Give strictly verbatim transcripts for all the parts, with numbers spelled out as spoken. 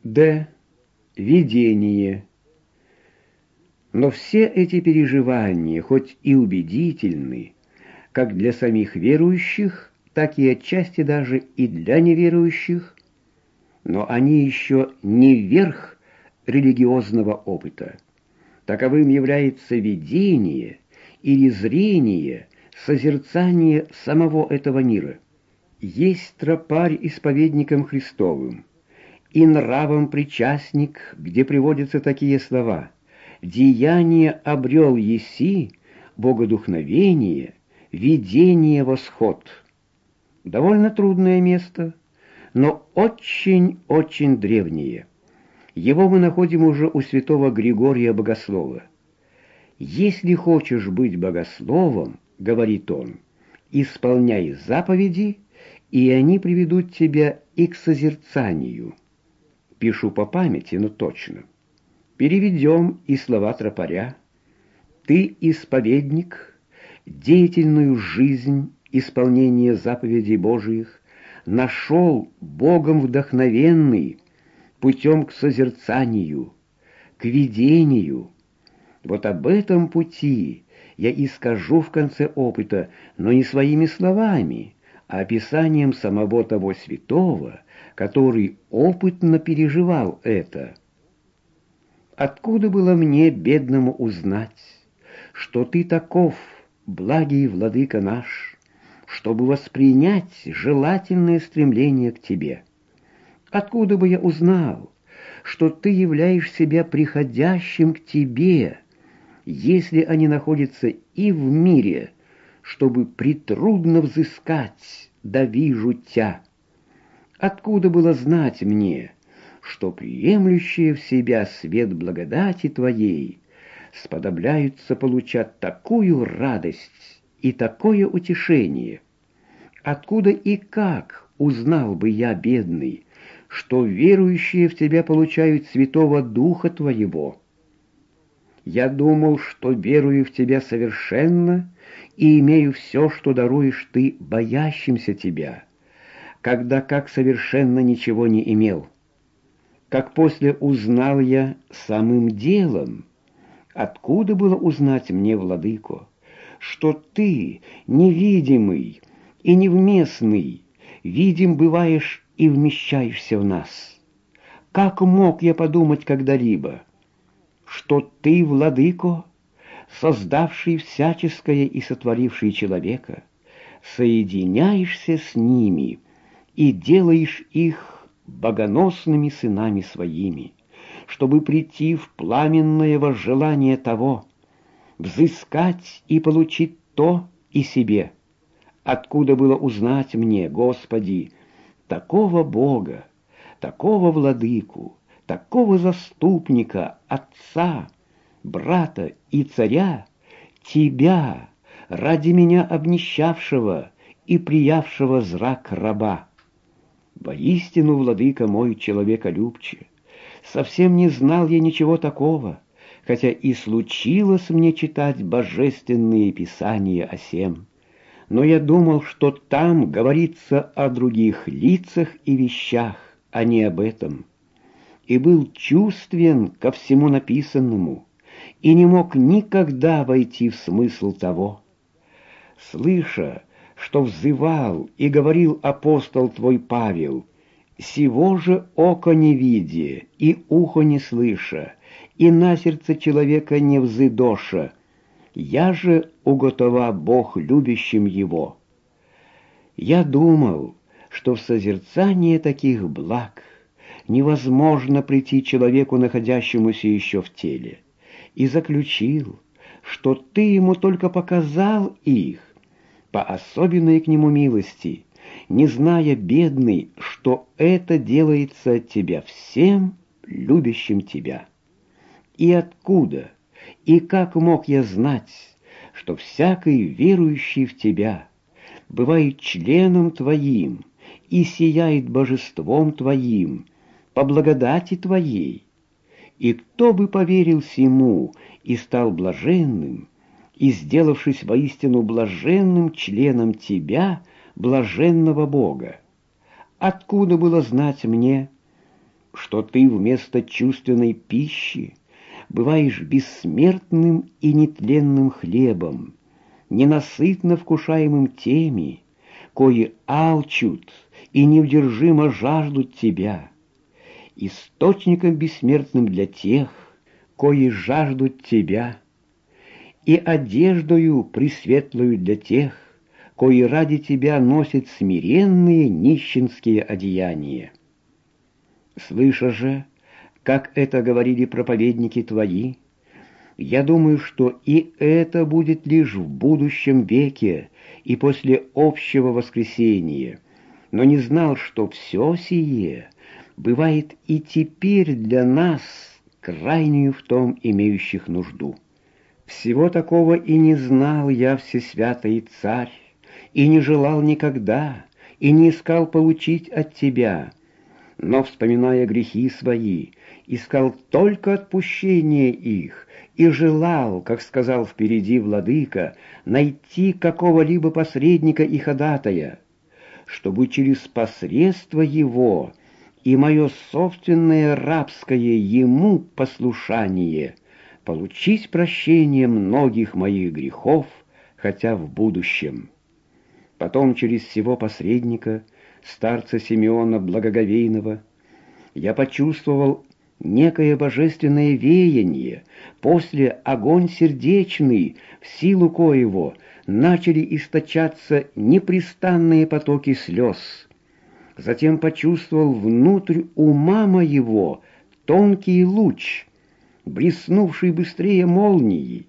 Д. Видение. Но все эти переживания, хоть и убедительны, как для самих верующих, так и отчасти даже и для неверующих, но они еще не верх религиозного опыта. Таковым является видение или зрение, созерцание самого этого мира. Есть тропарь исповедником Христовым и нравом причастник, где приводятся такие слова: «Деяние обрел еси, богодухновение, видение восход». Довольно трудное место, но очень-очень древнее. Его мы находим уже у святого Григория Богослова. «Если хочешь быть богословом, — говорит он, — исполняй заповеди, и они приведут тебя и к созерцанию». Пишу по памяти, но точно. Переведем и слова тропаря. «Ты, исповедник, деятельную жизнь исполнения заповедей Божиих нашел Богом вдохновенный путем к созерцанию, к видению. Вот об этом пути я и скажу в конце опыта, но не своими словами, а описанием самого того святого, который опытно переживал это. Откуда было мне, бедному, узнать, что ты таков, благий владыка наш, чтобы воспринять желательное стремление к тебе? Откуда бы я узнал, что ты являешь себя приходящим к тебе, если они находятся и в мире, чтобы притрудно взыскать, да вижу тя? Откуда было знать мне, что приемлющие в себя свет благодати твоей сподобляются получать такую радость и такое утешение? Откуда и как узнал бы я, бедный, что верующие в тебя получают Святого Духа твоего? Я думал, что верую в тебя совершенно и имею все, что даруешь ты боящимся тебя, когда как совершенно ничего не имел. Как после узнал я самым делом. Откуда было узнать мне, владыко, что ты, невидимый и невместный, видим бываешь и вмещаешься в нас? Как мог я подумать когда-либо, что ты, владыко, создавший всяческое и сотворивший человека, соединяешься с ними и делаешь их богоносными сынами своими, чтобы прийти в пламенное возжелание того, взыскать и получить то и себе? Откуда было узнать мне, Господи, такого Бога, такого владыку, такого заступника, отца, брата и царя, тебя, ради меня обнищавшего и приявшего зрак раба? Воистину, владыка мой человеколюбче, совсем не знал я ничего такого, хотя и случилось мне читать божественные писания о сем. Но я думал, что там говорится о других лицах и вещах, а не об этом, и был чувствен ко всему написанному, и не мог никогда войти в смысл того. Слыша, что взывал и говорил апостол твой Павел: «Сего же око не видя, и ухо не слыша, и на сердце человека не взыдоша, я же уготова Бог любящим его». Я думал, что в созерцание таких благ невозможно прийти человеку, находящемуся еще в теле, и заключил, что ты ему только показал их по особенной к нему милости, не зная, бедный, что это делается от тебя всем, любящим тебя. И откуда, и как мог я знать, что всякий верующий в тебя бывает членом твоим и сияет божеством твоим по благодати твоей? И кто бы поверил сему и стал блаженным, и, сделавшись воистину блаженным членом тебя, блаженного Бога? Откуда было знать мне, что ты вместо чувственной пищи бываешь бессмертным и нетленным хлебом, ненасытно вкушаемым теми, кои алчут и неудержимо жаждут тебя, источником бессмертным для тех, кои жаждут тебя, и одеждою пресветлою для тех, кои ради тебя носят смиренные нищенские одеяния. Слыша же, как это говорили проповедники твои, я думаю, что и это будет лишь в будущем веке и после общего воскресения, но не знал, что все сие бывает и теперь для нас, крайнюю в том имеющих нужду. Всего такого и не знал я, всесвятый Царь, и не желал никогда, и не искал получить от тебя, но, вспоминая грехи свои, искал только отпущение их, и желал, как сказал впереди владыка, найти какого-либо посредника и ходатая, чтобы через посредство его и мое собственное рабское ему послушание получить прощение многих моих грехов, хотя в будущем. Потом через сего посредника, старца Симеона Благоговейного, я почувствовал некое божественное веяние, после огонь сердечный, в силу коего начали источаться непрестанные потоки слез. Затем почувствовал внутрь ума моего тонкий луч, блеснувший быстрее молнии.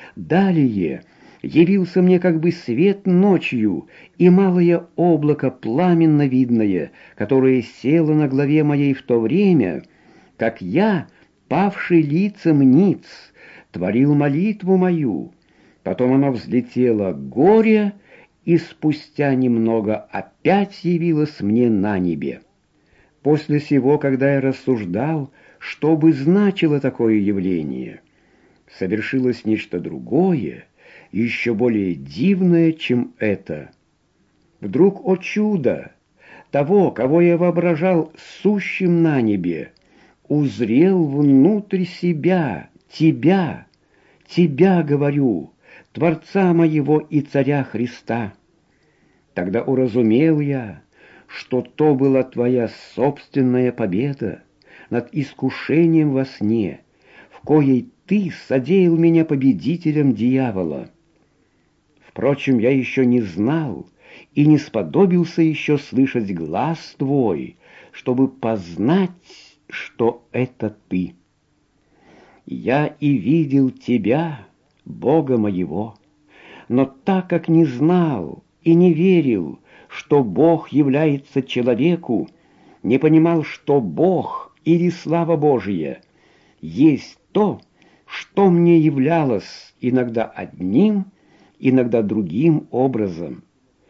Далее явился мне как бы свет ночью и малое облако пламенно видное, которое село на главе моей в то время, как я, павший лицем ниц, творил молитву мою. Потом оно взлетело горе, и спустя немного опять явилось мне на небе. После сего, когда я рассуждал, что бы значило такое явление, совершилось нечто другое, еще более дивное, чем это. Вдруг, о чудо, того, кого я воображал сущим на небе, узрел внутрь себя, тебя, тебя, говорю, Творца моего и Царя Христа. Тогда уразумел я, что то была твоя собственная победа над искушением во сне, в коей ты содеял меня победителем дьявола. Впрочем, я еще не знал и не сподобился еще слышать глас твой, чтобы познать, что это ты. Я и видел тебя, Бога моего, но так как не знал и не верил, что Бог является человеку, не понимал, что Бог или слава Божия есть то, что мне являлось иногда одним, иногда другим образом.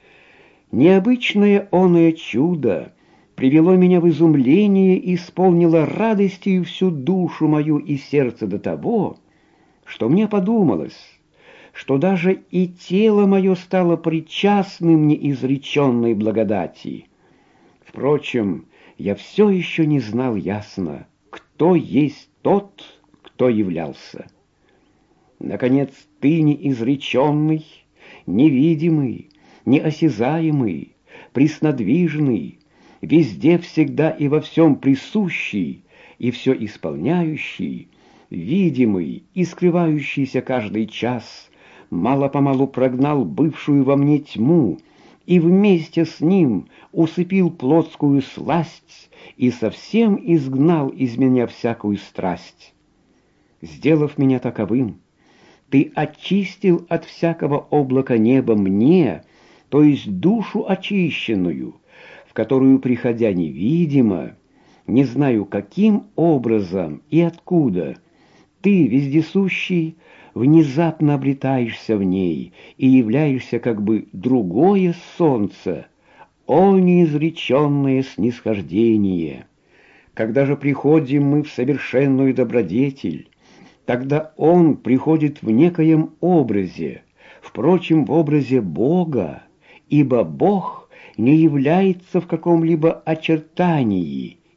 Необычное оное чудо привело меня в изумление и исполнило радостью всю душу мою и сердце до того, что мне подумалось, что даже и тело мое стало причастным неизреченной благодати. Впрочем, я все еще не знал ясно, кто есть тот, кто являлся. Наконец, ты неизреченный, невидимый, неосязаемый, преснодвижный, везде, всегда и во всем присущий и все исполняющий, видимый и скрывающийся каждый час, мало-помалу прогнал бывшую во мне тьму и вместе с ним усыпил плотскую сласть и совсем изгнал из меня всякую страсть. Сделав меня таковым, ты очистил от всякого облака неба мне, то есть душу очищенную, в которую, приходя невидимо, не знаю каким образом и откуда, ты, вездесущий, внезапно обретаешься в ней и являешься как бы другое солнце, о неизреченное снисхождение. Когда же приходим мы в совершенную добродетель, тогда Он приходит в некоем образе, впрочем, в образе Бога, ибо Бог не является в каком-либо очертании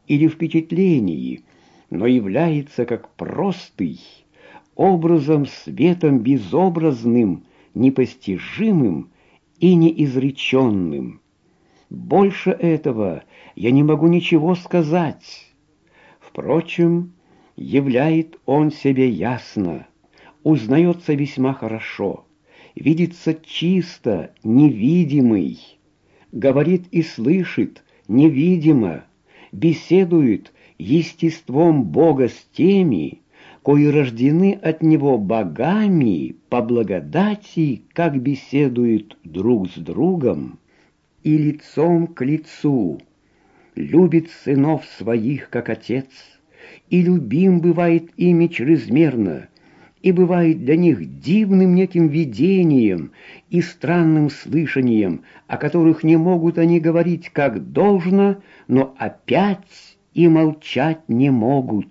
или впечатлении, но является как простый, образом светом безобразным, непостижимым и неизреченным. Больше этого я не могу ничего сказать. Впрочем, являет он себе ясно, узнается весьма хорошо, видится чисто, невидимый, говорит и слышит невидимо, беседует естеством Бога с теми, кои рождены от Него богами по благодати, как беседуют друг с другом и лицом к лицу, любит сынов своих, как отец, и любим бывает ими чрезмерно, и бывает для них дивным неким видением и странным слышанием, о которых не могут они говорить как должно, но опять и молчать не могут.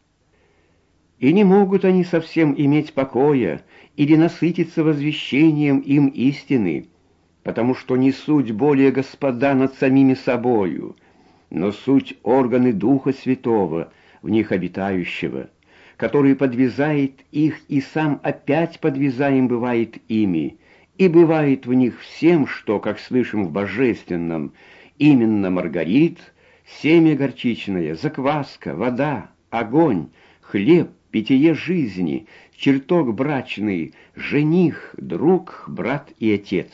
И не могут они совсем иметь покоя или насытиться возвещением им истины, потому что не суть более господа над самими собою, но суть органы Духа Святого, в них обитающего, который подвязает их и сам опять подвязаем бывает ими, и бывает в них всем, что, как слышим в божественном, именно маргарит, семя горчичное, закваска, вода, огонь, хлеб, питье жизни, чертог брачный, жених, друг, брат и отец.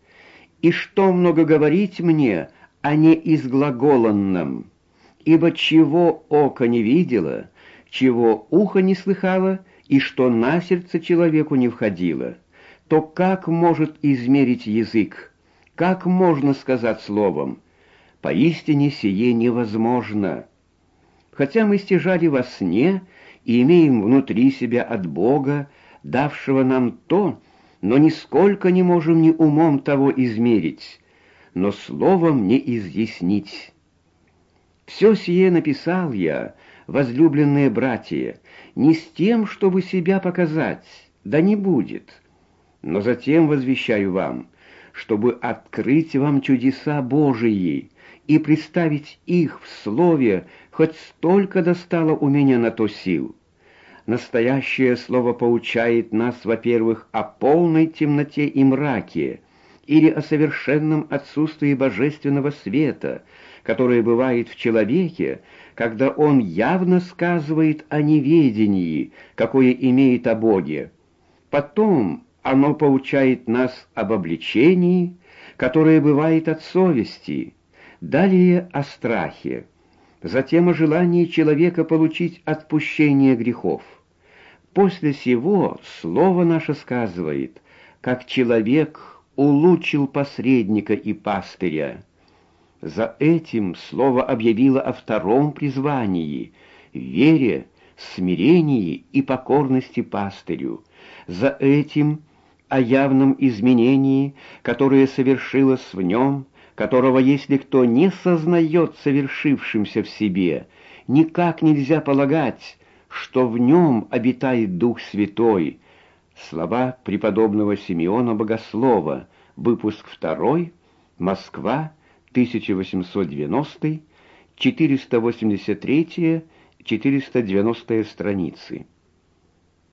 И что много говорить мне о неизглаголанном, ибо чего око не видело, чего ухо не слыхало, и что на сердце человеку не входило, то как может измерить язык, как можно сказать словом? Поистине сие невозможно. Хотя мы стяжали во сне и имеем внутри себя от Бога, давшего нам то, но нисколько не можем ни умом того измерить, но словом не изъяснить. Все сие написал я, возлюбленные братья, не с тем, чтобы себя показать, да не будет, но затем возвещаю вам, чтобы открыть вам чудеса Божии и представить их в слове, хоть столько достало у меня на то сил. Настоящее слово поучает нас, во-первых, о полной темноте и мраке, или о совершенном отсутствии божественного света, которое бывает в человеке, когда он явно сказывает о неведении, какое имеет о Боге. Потом оно поучает нас об обличении, которое бывает от совести, далее о страхе, затем о желании человека получить отпущение грехов. После сего слово наше сказывает, как человек улучил посредника и пастыря. За этим слово объявило о втором призвании, вере, смирении и покорности пастырю. За этим о явном изменении, которое совершилось в нем, которого, если кто не сознает совершившимся в себе, никак нельзя полагать, что в нем обитает Дух Святой. Слова преподобного Симеона Богослова, выпуск второй, Москва, тысяча восемьсот девяностый, четыреста восемьдесят третья, четыреста девяностая страницы.